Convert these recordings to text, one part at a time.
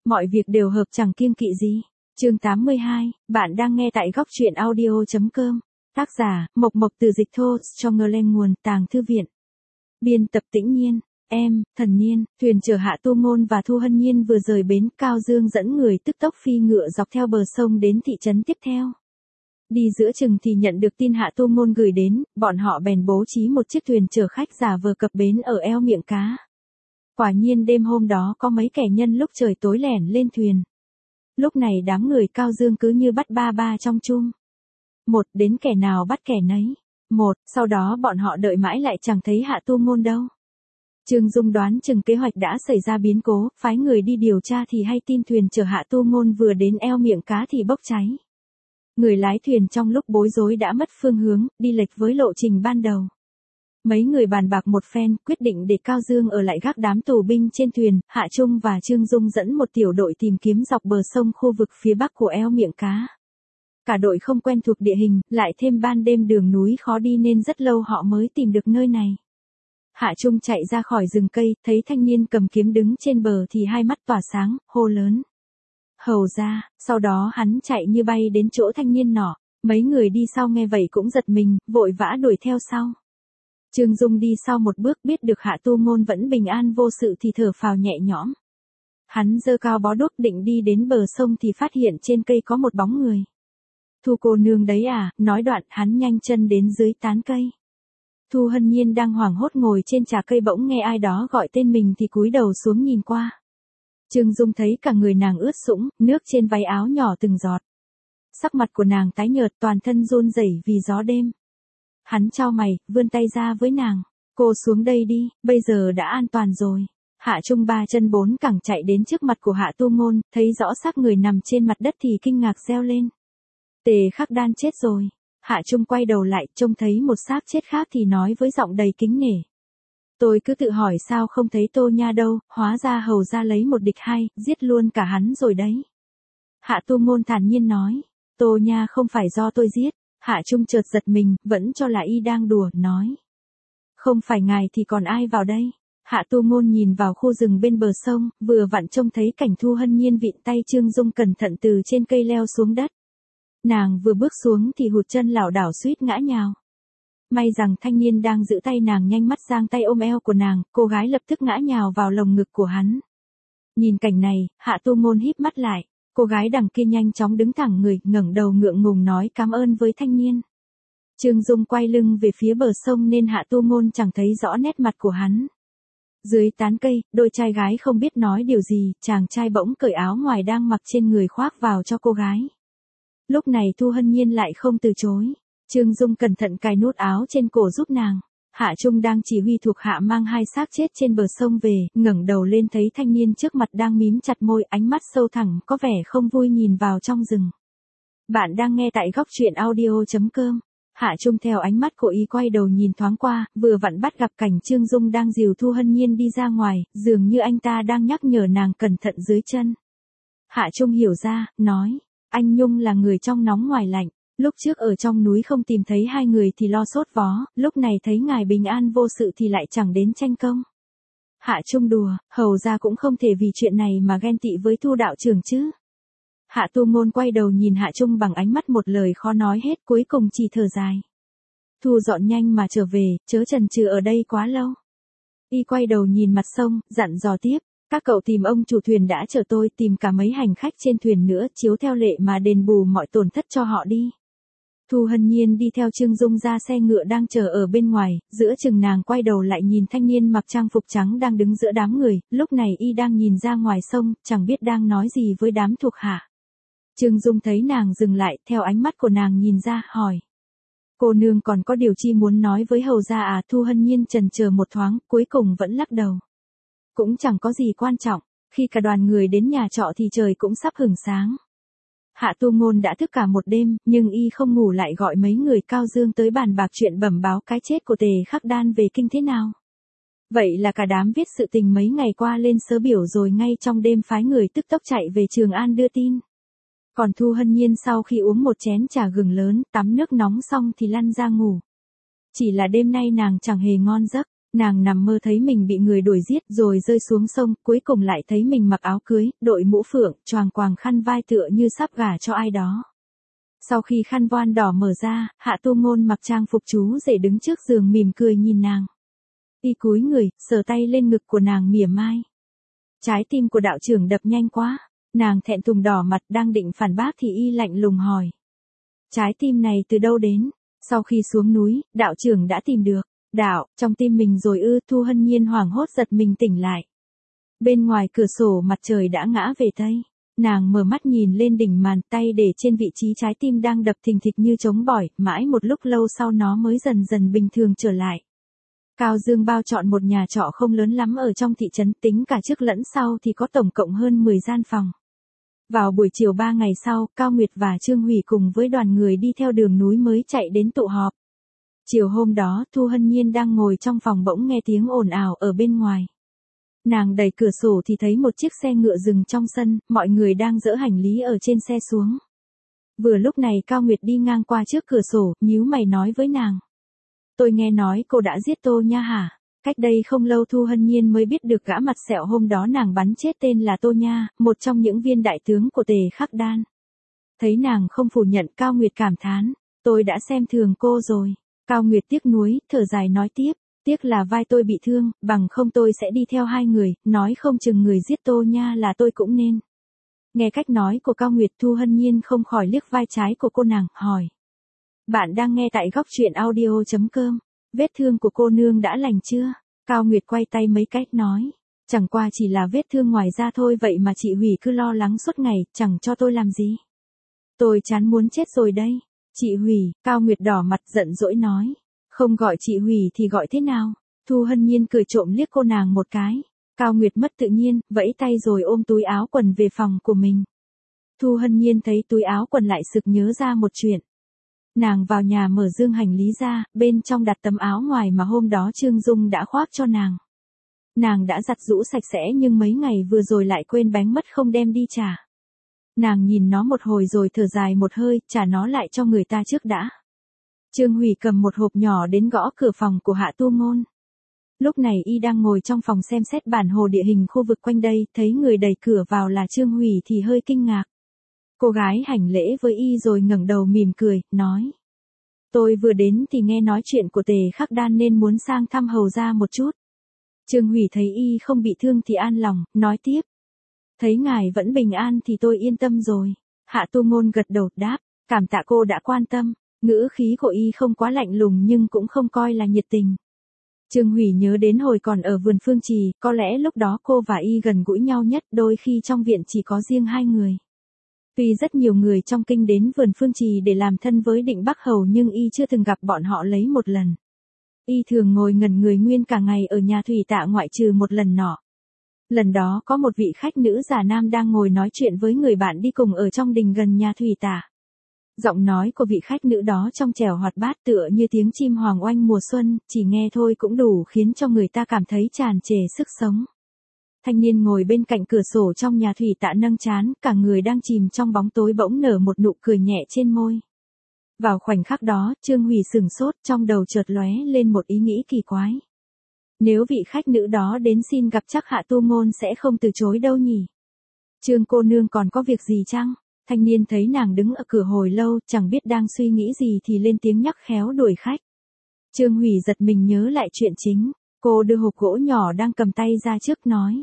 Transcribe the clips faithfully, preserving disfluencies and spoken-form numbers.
Mọi việc đều hợp chẳng kiêng kỵ gì. Chương tám mươi hai, bạn đang nghe tại góc truyện audio chấm com. Tác giả, Mộc Mộc từ dịch thô, cho ngơ lên nguồn, Tàng Thư Viện. Biên tập Tĩnh Nhiên, em, Thần Niên, thuyền chở Hạ Tu Ngôn và Thu Hân Nhiên vừa rời bến, Cao Dương dẫn người tức tốc phi ngựa dọc theo bờ sông đến thị trấn tiếp theo. Đi giữa chừng thì nhận được tin Hạ Tu Ngôn gửi đến, bọn họ bèn bố trí một chiếc thuyền chở khách giả vờ cập bến ở eo miệng cá. Quả nhiên đêm hôm đó có mấy kẻ nhân lúc trời tối lẻn lên thuyền. Lúc này đám người Cao Dương cứ như bắt ba ba trong chum. Một, đến kẻ nào bắt kẻ nấy. Một, sau đó bọn họ đợi mãi lại chẳng thấy Hạ Tu Ngôn đâu. Trương Dung đoán chừng kế hoạch đã xảy ra biến cố, phái người đi điều tra thì hay tin thuyền chở Hạ Tu Ngôn vừa đến eo miệng cá thì bốc cháy. Người lái thuyền trong lúc bối rối đã mất phương hướng, đi lệch với lộ trình ban đầu. Mấy người bàn bạc một phen, quyết định để Cao Dương ở lại gác đám tù binh trên thuyền, Hạ Trung và Trương Dung dẫn một tiểu đội tìm kiếm dọc bờ sông khu vực phía bắc của eo miệng cá. Cả đội không quen thuộc địa hình, lại thêm ban đêm đường núi khó đi nên rất lâu họ mới tìm được nơi này. Hạ Trung chạy ra khỏi rừng cây, thấy thanh niên cầm kiếm đứng trên bờ thì hai mắt tỏa sáng, hô lớn. Hầu ra, sau đó hắn chạy như bay đến chỗ thanh niên nọ, mấy người đi sau nghe vậy cũng giật mình, vội vã đuổi theo sau. Trương Dung đi sau một bước biết được Hạ Tu Ngôn vẫn bình an vô sự thì thở phào nhẹ nhõm. Hắn giơ cao bó đuốc định đi đến bờ sông thì phát hiện trên cây có một bóng người. Thu cô nương đấy à, nói đoạn hắn nhanh chân đến dưới tán cây. Thu Hân Nhiên đang hoảng hốt ngồi trên trà cây bỗng nghe ai đó gọi tên mình thì cúi đầu xuống nhìn qua. Trương Dung thấy cả người nàng ướt sũng, nước trên váy áo nhỏ từng giọt. Sắc mặt của nàng tái nhợt, toàn thân run rẩy vì gió đêm. Hắn chau mày, vươn tay ra với nàng. Cô xuống đây đi, bây giờ đã an toàn rồi. Hạ Trung ba chân bốn cẳng chạy đến trước mặt của Hạ Tu Ngôn, thấy rõ xác người nằm trên mặt đất thì kinh ngạc reo lên. Tề Khắc Đan chết rồi. Hạ Trung quay đầu lại, trông thấy một xác chết khác thì nói với giọng đầy kính nể. Tôi cứ tự hỏi sao không thấy Tô Nha đâu, hóa ra hầu ra lấy một địch hai, giết luôn cả hắn rồi đấy. Hạ Tu Ngôn thản nhiên nói, Tô Nha không phải do tôi giết. Hạ Trung chợt giật mình, vẫn cho là y đang đùa, nói. Không phải ngài thì còn ai vào đây? Hạ Tu Ngôn nhìn vào khu rừng bên bờ sông, vừa vặn trông thấy cảnh Thu Hân Nhiên vịn tay Trương Dung cẩn thận từ trên cây leo xuống đất. Nàng vừa bước xuống thì hụt chân lảo đảo suýt ngã nhào. May rằng thanh niên đang giữ tay nàng nhanh mắt giang tay ôm eo của nàng, cô gái lập tức ngã nhào vào lồng ngực của hắn. Nhìn cảnh này, Hạ Tu Ngôn híp mắt lại. Cô gái đằng kia nhanh chóng đứng thẳng người, ngẩng đầu ngượng ngùng nói cảm ơn với thanh niên. Trương Dung quay lưng về phía bờ sông nên Hạ Tu Ngôn chẳng thấy rõ nét mặt của hắn. Dưới tán cây, đôi trai gái không biết nói điều gì, chàng trai bỗng cởi áo ngoài đang mặc trên người khoác vào cho cô gái. Lúc này Thu Hân Nhiên lại không từ chối. Trương Dung cẩn thận cài nút áo trên cổ giúp nàng. Hạ Trung đang chỉ huy thuộc hạ mang hai xác chết trên bờ sông về, ngẩng đầu lên thấy thanh niên trước mặt đang mím chặt môi, ánh mắt sâu thẳm, có vẻ không vui nhìn vào trong rừng. Bạn đang nghe tại góc truyện audio chấm com. Hạ Trung theo ánh mắt của y quay đầu nhìn thoáng qua, vừa vặn bắt gặp cảnh Trương Dung đang dìu Thu Hân Nhiên đi ra ngoài, dường như anh ta đang nhắc nhở nàng cẩn thận dưới chân. Hạ Trung hiểu ra, nói, anh Nhung là người trong nóng ngoài lạnh. Lúc trước ở trong núi không tìm thấy hai người thì lo sốt vó, lúc này thấy ngài bình an vô sự thì lại chẳng đến tranh công. Hạ Trung đùa, hầu ra cũng không thể vì chuyện này mà ghen tị với Thu đạo trưởng chứ. Hạ Tu Ngôn quay đầu nhìn Hạ Trung bằng ánh mắt một lời khó nói hết, cuối cùng chỉ thở dài. Thu dọn nhanh mà trở về, chớ chần chừ ở đây quá lâu. Y quay đầu nhìn mặt sông, dặn dò tiếp. Các cậu tìm ông chủ thuyền đã chở tôi, tìm cả mấy hành khách trên thuyền nữa, chiếu theo lệ mà đền bù mọi tổn thất cho họ đi. Thu Hân Nhiên đi theo Trương Dung ra xe ngựa đang chờ ở bên ngoài, giữa chừng nàng quay đầu lại nhìn thanh niên mặc trang phục trắng đang đứng giữa đám người, lúc này y đang nhìn ra ngoài sông, chẳng biết đang nói gì với đám thuộc hạ. Trương Dung thấy nàng dừng lại, theo ánh mắt của nàng nhìn ra, hỏi. Cô nương còn có điều chi muốn nói với hầu gia à? Thu Hân Nhiên chần chờ một thoáng, cuối cùng vẫn lắc đầu. Cũng chẳng có gì quan trọng, khi cả đoàn người đến nhà trọ thì trời cũng sắp hửng sáng. Hạ Tu Ngôn đã thức cả một đêm, nhưng y không ngủ lại gọi mấy người Cao Dương tới bàn bạc chuyện bẩm báo cái chết của Tề Khắc Đan về kinh thế nào. Vậy là cả đám viết sự tình mấy ngày qua lên sớ biểu rồi ngay trong đêm phái người tức tốc chạy về Trường An đưa tin. Còn Thu Hân Nhiên sau khi uống một chén trà gừng lớn, tắm nước nóng xong thì lăn ra ngủ. Chỉ là đêm nay nàng chẳng hề ngon giấc. Nàng nằm mơ thấy mình bị người đuổi giết rồi rơi xuống sông, cuối cùng lại thấy mình mặc áo cưới, đội mũ phượng, choàng quàng khăn vai tựa như sắp gả cho ai đó. Sau khi khăn voan đỏ mở ra, Hạ Tu Ngôn mặc trang phục chú rể đứng trước giường mỉm cười nhìn nàng. Y cúi người, sờ tay lên ngực của nàng mỉa mai. Trái tim của đạo trưởng đập nhanh quá, nàng thẹn thùng đỏ mặt đang định phản bác thì Y lạnh lùng hỏi. Trái tim này từ đâu đến? Sau khi xuống núi, đạo trưởng đã tìm được. Đạo, trong tim mình rồi ư? Thu Hân Nhiên hoảng hốt giật mình tỉnh lại. Bên ngoài cửa sổ mặt trời đã ngã về tây. Nàng mở mắt nhìn lên đỉnh màn, tay để trên vị trí trái tim đang đập thình thịch như trống bỏi, mãi một lúc lâu sau nó mới dần dần bình thường trở lại. Cao Dương bao chọn một nhà trọ không lớn lắm ở trong thị trấn, tính cả trước lẫn sau thì có tổng cộng hơn mười gian phòng. Vào buổi chiều ba ngày sau, Cao Nguyệt và Trương Hủy cùng với đoàn người đi theo đường núi mới chạy đến tụ họp. Chiều hôm đó, Thu Hân Nhiên đang ngồi trong phòng bỗng nghe tiếng ồn ào ở bên ngoài. Nàng đẩy cửa sổ thì thấy một chiếc xe ngựa dừng trong sân, mọi người đang dỡ hành lý ở trên xe xuống. Vừa lúc này Cao Nguyệt đi ngang qua trước cửa sổ, nhíu mày nói với nàng. Tôi nghe nói cô đã giết Tô Nha hả? Cách đây không lâu Thu Hân Nhiên mới biết được gã mặt sẹo hôm đó nàng bắn chết tên là Tô Nha, một trong những viên đại tướng của Tề Khắc Đan. Thấy nàng không phủ nhận, Cao Nguyệt cảm thán. Tôi đã xem thường cô rồi. Cao Nguyệt tiếc nuối, thở dài nói tiếp. Tiếc là vai tôi bị thương, bằng không tôi sẽ đi theo hai người, nói không chừng người giết Tô Nha là tôi cũng nên. Nghe cách nói của Cao Nguyệt, Thu Hân Nhiên không khỏi liếc vai trái của cô nàng, hỏi. Bạn đang nghe tại góc truyện audio chấm com. Vết thương của cô nương đã lành chưa? Cao Nguyệt quay tay mấy cách nói. Chẳng qua chỉ là vết thương ngoài da thôi, vậy mà chị Hủy cứ lo lắng suốt ngày, chẳng cho tôi làm gì. Tôi chán muốn chết rồi đây. Chị Hủy, Cao Nguyệt đỏ mặt giận dỗi nói. Không gọi chị Hủy thì gọi thế nào? Thu Hân Nhiên cười trộm liếc cô nàng một cái. Cao Nguyệt mất tự nhiên, vẫy tay rồi ôm túi áo quần về phòng của mình. Thu Hân Nhiên thấy túi áo quần lại sực nhớ ra một chuyện. Nàng vào nhà mở dương hành lý ra, bên trong đặt tấm áo ngoài mà hôm đó Trương Dung đã khoác cho nàng. Nàng đã giặt giũ sạch sẽ nhưng mấy ngày vừa rồi lại quên bánh mất không đem đi trả. Nàng nhìn nó một hồi rồi thở dài một hơi, trả nó lại cho người ta trước đã. Trương Hủy cầm một hộp nhỏ đến gõ cửa phòng của Hạ Tu Ngôn. Lúc này y đang ngồi trong phòng xem xét bản đồ địa hình khu vực quanh đây, thấy người đẩy cửa vào là Trương Hủy thì hơi kinh ngạc. Cô gái hành lễ với y rồi ngẩng đầu mỉm cười, nói. Tôi vừa đến thì nghe nói chuyện của Tề Khắc Đan nên muốn sang thăm hầu ra một chút. Trương Hủy thấy y không bị thương thì an lòng, nói tiếp. Thấy ngài vẫn bình an thì tôi yên tâm rồi. Hạ Tu Ngôn gật đầu đáp, cảm tạ cô đã quan tâm. Ngữ khí của y không quá lạnh lùng nhưng cũng không coi là nhiệt tình. Trương Hủy nhớ đến hồi còn ở vườn Phương Trì, có lẽ lúc đó cô và y gần gũi nhau nhất, đôi khi trong viện chỉ có riêng hai người. Tuy rất nhiều người trong kinh đến vườn Phương Trì để làm thân với Định Bắc Hầu nhưng y chưa từng gặp bọn họ lấy một lần. Y thường ngồi ngẩn người nguyên cả ngày ở nhà Thủy Tạ ngoại trừ một lần nọ. Lần đó có một vị khách nữ già nam đang ngồi nói chuyện với người bạn đi cùng ở trong đình gần nhà Thủy Tạ. Giọng nói của vị khách nữ đó trong trẻo hoạt bát tựa như tiếng chim hoàng oanh mùa xuân, chỉ nghe thôi cũng đủ khiến cho người ta cảm thấy tràn trề sức sống. Thanh niên ngồi bên cạnh cửa sổ trong nhà Thủy Tạ nâng trán, cả người đang chìm trong bóng tối bỗng nở một nụ cười nhẹ trên môi. Vào khoảnh khắc đó, Trương Hủy sửng sốt, trong đầu chợt lóe lên một ý nghĩ kỳ quái. Nếu vị khách nữ đó đến xin gặp chắc Hạ Tu Ngôn sẽ không từ chối đâu nhỉ? Trương cô nương còn có việc gì chăng? Thanh niên thấy nàng đứng ở cửa hồi lâu, chẳng biết đang suy nghĩ gì thì lên tiếng nhắc khéo đuổi khách. Trương Hủy giật mình nhớ lại chuyện chính, cô đưa hộp gỗ nhỏ đang cầm tay ra trước nói.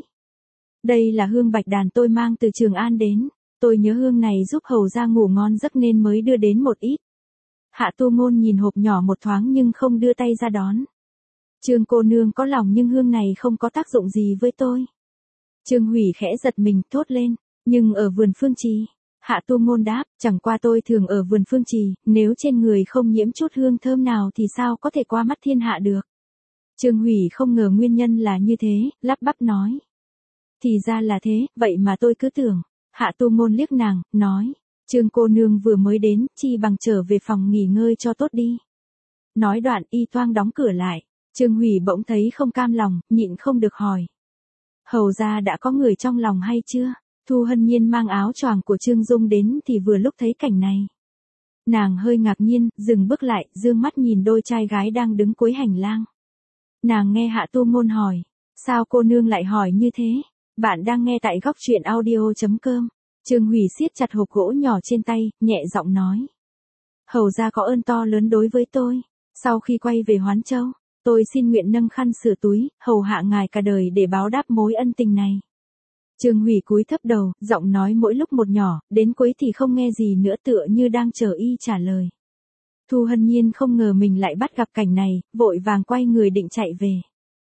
Đây là hương bạch đàn tôi mang từ Trường An đến, tôi nhớ hương này giúp hầu ra ngủ ngon giấc nên mới đưa đến một ít. Hạ Tu Ngôn nhìn hộp nhỏ một thoáng nhưng không đưa tay ra đón. Trương cô nương có lòng nhưng hương này không có tác dụng gì với tôi. Trương Hủy khẽ giật mình thốt lên, nhưng ở vườn Phương Trì. Hạ Tu Ngôn đáp, chẳng qua tôi thường ở vườn Phương Trì, nếu trên người không nhiễm chút hương thơm nào thì sao có thể qua mắt thiên hạ được. Trương Hủy không ngờ nguyên nhân là như thế, lắp bắp nói. Thì ra là thế, vậy mà tôi cứ tưởng. Hạ Tu Ngôn liếc nàng, nói, Trương cô nương vừa mới đến, chi bằng trở về phòng nghỉ ngơi cho tốt đi. Nói đoạn y toang đóng cửa lại, Trương Hủy bỗng thấy không cam lòng, nhịn không được hỏi. Hầu ra đã có người trong lòng hay chưa? Thu Hân Nhiên mang áo choàng của Trương Dung đến thì vừa lúc thấy cảnh này. Nàng hơi ngạc nhiên, dừng bước lại, dương mắt nhìn đôi trai gái đang đứng cuối hành lang. Nàng nghe Hạ Tu Ngôn hỏi. Sao cô nương lại hỏi như thế? Bạn đang nghe tại góc truyện audio.com. Trương Hủy siết chặt hộp gỗ nhỏ trên tay, nhẹ giọng nói. Hầu ra có ơn to lớn đối với tôi. Sau khi quay về Hoán Châu, tôi xin nguyện nâng khăn sửa túi, hầu hạ ngài cả đời để báo đáp mối ân tình này. Trương Hủy cúi thấp đầu, giọng nói mỗi lúc một nhỏ, đến cuối thì không nghe gì nữa, tựa như đang chờ y trả lời. Thu Hân Nhiên không ngờ mình lại bắt gặp cảnh này, vội vàng quay người định chạy về.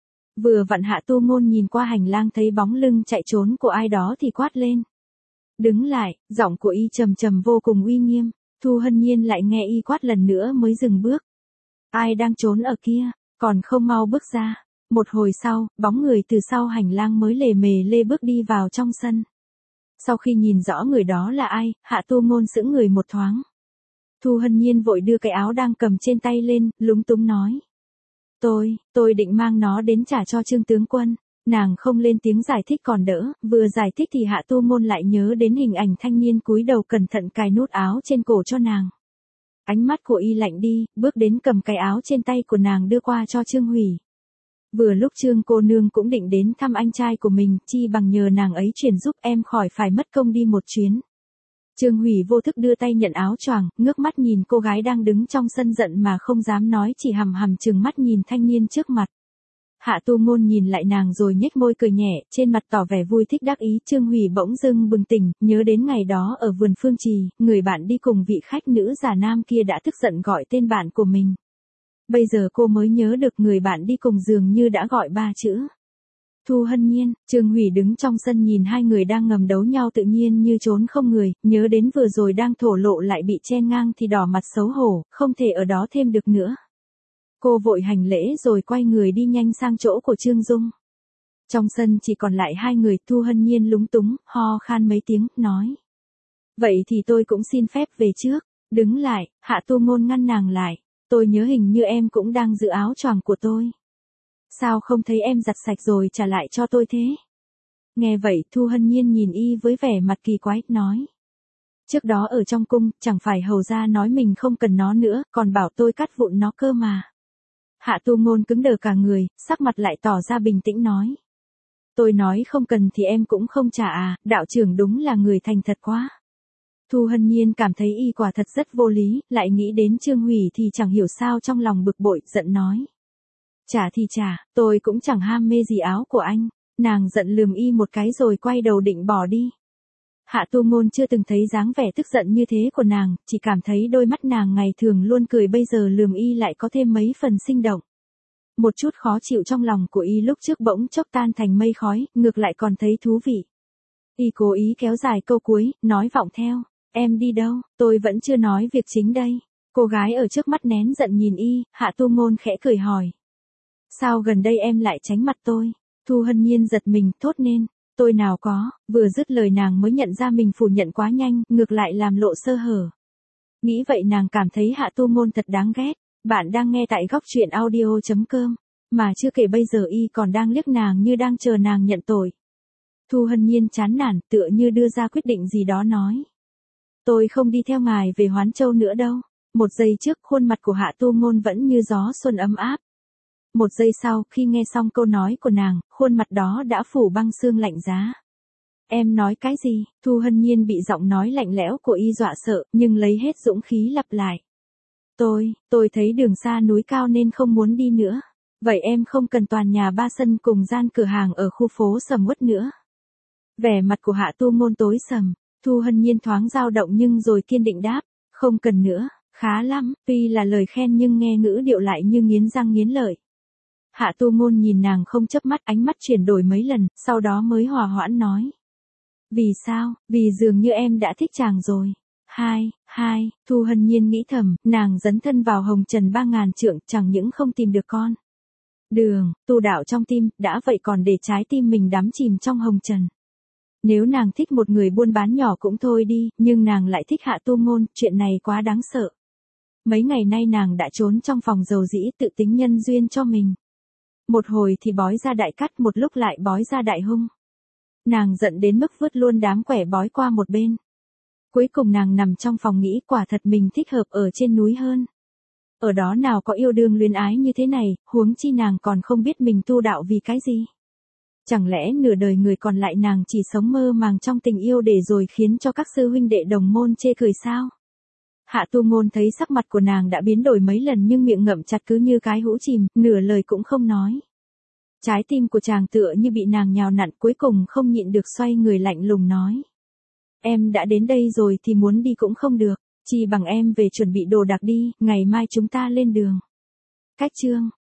Vừa vặn Hạ Tu Ngôn nhìn qua hành lang thấy bóng lưng chạy trốn của ai đó thì quát lên. Đứng lại, giọng của y trầm trầm vô cùng uy nghiêm. Thu Hân Nhiên lại nghe y quát lần nữa mới dừng bước. Ai đang trốn ở kia, còn không mau bước ra. Một hồi sau, bóng người từ sau hành lang mới lề mề lê bước đi vào trong sân. Sau khi nhìn rõ người đó là ai, Hạ Tu Ngôn sững người một thoáng. Thu Hân Nhiên vội đưa cái áo đang cầm trên tay lên, lúng túng nói. Tôi, tôi định mang nó đến trả cho Trương tướng quân. Nàng không lên tiếng giải thích còn đỡ, vừa giải thích thì Hạ Tu Ngôn lại nhớ đến hình ảnh thanh niên cúi đầu cẩn thận cài nút áo trên cổ cho nàng. Ánh mắt của y lạnh đi, bước đến cầm cái áo trên tay của nàng đưa qua cho Trương Hủy. Vừa lúc Trương cô nương cũng định đến thăm anh trai của mình, chi bằng nhờ nàng ấy chuyển giúp em khỏi phải mất công đi một chuyến. Trương Hủy vô thức đưa tay nhận áo choàng, ngước mắt nhìn cô gái đang đứng trong sân giận mà không dám nói, chỉ hằm hằm trừng mắt nhìn thanh niên trước mặt. Hạ Tu Ngôn nhìn lại nàng rồi nhếch môi cười nhẹ, trên mặt tỏ vẻ vui thích đắc ý. Trương Hủy bỗng dưng bừng tỉnh, nhớ đến ngày đó ở vườn Phương Trì, người bạn đi cùng vị khách nữ già nam kia đã tức giận gọi tên bạn của mình. Bây giờ cô mới nhớ được người bạn đi cùng dường như đã gọi ba chữ. Thu Hân Nhiên. Trương Hủy đứng trong sân nhìn hai người đang ngầm đấu nhau tự nhiên như trốn không người, nhớ đến vừa rồi đang thổ lộ lại bị chen ngang thì đỏ mặt xấu hổ, không thể ở đó thêm được nữa. Cô vội hành lễ rồi quay người đi nhanh sang chỗ của Trương Dung. Trong sân chỉ còn lại hai người. Thu Hân Nhiên lúng túng, ho khan mấy tiếng, nói. Vậy thì tôi cũng xin phép về trước. Đứng lại, Hạ Tu Ngôn ngăn nàng lại. Tôi nhớ hình như em cũng đang giữ áo choàng của tôi. Sao không thấy em giặt sạch rồi trả lại cho tôi thế? Nghe vậy Thu Hân Nhiên nhìn y với vẻ mặt kỳ quái, nói. Trước đó ở trong cung, chẳng phải hầu gia nói mình không cần nó nữa, còn bảo tôi cắt vụn nó cơ mà. Hạ Tu Ngôn cứng đờ cả người, sắc mặt lại tỏ ra bình tĩnh nói. Tôi nói không cần thì em cũng không trả à, đạo trưởng đúng là người thành thật quá. Thu Hân Nhiên cảm thấy y quả thật rất vô lý, lại nghĩ đến Trương Hủy thì chẳng hiểu sao trong lòng bực bội, giận nói. Trả thì trả, tôi cũng chẳng ham mê gì áo của anh. Nàng giận lườm y một cái rồi quay đầu định bỏ đi. Hạ Tu Ngôn chưa từng thấy dáng vẻ tức giận như thế của nàng, chỉ cảm thấy đôi mắt nàng ngày thường luôn cười bây giờ lườm y lại có thêm mấy phần sinh động. Một chút khó chịu trong lòng của y lúc trước bỗng chốc tan thành mây khói, ngược lại còn thấy thú vị. Y cố ý kéo dài câu cuối, nói vọng theo. Em đi đâu, tôi vẫn chưa nói việc chính đây. Cô gái ở trước mắt nén giận nhìn y, Hạ Tu Ngôn khẽ cười hỏi. Sao gần đây em lại tránh mặt tôi? Thu Hân Nhiên giật mình, thốt nên. Tôi nào có, vừa dứt lời nàng mới nhận ra mình phủ nhận quá nhanh, ngược lại làm lộ sơ hở. Nghĩ vậy nàng cảm thấy Hạ Tu Ngôn thật đáng ghét. Bạn đang nghe tại góc truyện audio.com. Mà chưa kể bây giờ y còn đang liếc nàng như đang chờ nàng nhận tội. Thu Hân Nhiên chán nản, tựa như đưa ra quyết định gì đó nói. Tôi không đi theo ngài về Hoán Châu nữa đâu. Một giây trước khuôn mặt của Hạ Tu Ngôn vẫn như gió xuân ấm áp. Một giây sau khi nghe xong câu nói của nàng, khuôn mặt đó đã phủ băng sương lạnh giá. Em nói cái gì? Thu Hân Nhiên bị giọng nói lạnh lẽo của y dọa sợ, nhưng lấy hết dũng khí lặp lại. Tôi, tôi thấy đường xa núi cao nên không muốn đi nữa. Vậy em không cần toàn nhà ba sân cùng gian cửa hàng ở khu phố sầm uất nữa. Vẻ mặt của Hạ Tu Ngôn tối sầm, Thu Hân Nhiên thoáng dao động nhưng rồi kiên định đáp, không cần nữa, khá lắm, tuy là lời khen nhưng nghe ngữ điệu lại như nghiến răng nghiến lợi. Hạ Tu Ngôn nhìn nàng không chớp mắt, ánh mắt chuyển đổi mấy lần, sau đó mới hòa hoãn nói. Vì sao? Vì dường như em đã thích chàng rồi. Hai, hai, Thu Hân Nhiên nghĩ thầm, nàng dấn thân vào hồng trần ba ngàn trượng, chẳng những không tìm được con đường, tu đạo trong tim, đã vậy còn để trái tim mình đắm chìm trong hồng trần. Nếu nàng thích một người buôn bán nhỏ cũng thôi đi, nhưng nàng lại thích Hạ Tu Ngôn, chuyện này quá đáng sợ. Mấy ngày nay nàng đã trốn trong phòng dầu dĩ tự tính nhân duyên cho mình. Một hồi thì bói ra đại cắt, một lúc lại bói ra đại hung. Nàng giận đến mức vứt luôn đám quẻ bói qua một bên. Cuối cùng nàng nằm trong phòng nghĩ quả thật mình thích hợp ở trên núi hơn. Ở đó nào có yêu đương luyến ái như thế này, huống chi nàng còn không biết mình tu đạo vì cái gì. Chẳng lẽ nửa đời người còn lại nàng chỉ sống mơ màng trong tình yêu để rồi khiến cho các sư huynh đệ đồng môn chê cười sao? Hạ Tu Ngôn thấy sắc mặt của nàng đã biến đổi mấy lần nhưng miệng ngậm chặt cứ như cái hũ chìm, nửa lời cũng không nói. Trái tim của chàng tựa như bị nàng nhào nặn, cuối cùng không nhịn được xoay người lạnh lùng nói. Em đã đến đây rồi thì muốn đi cũng không được, chỉ bằng em về chuẩn bị đồ đạc đi, ngày mai chúng ta lên đường. Cách chương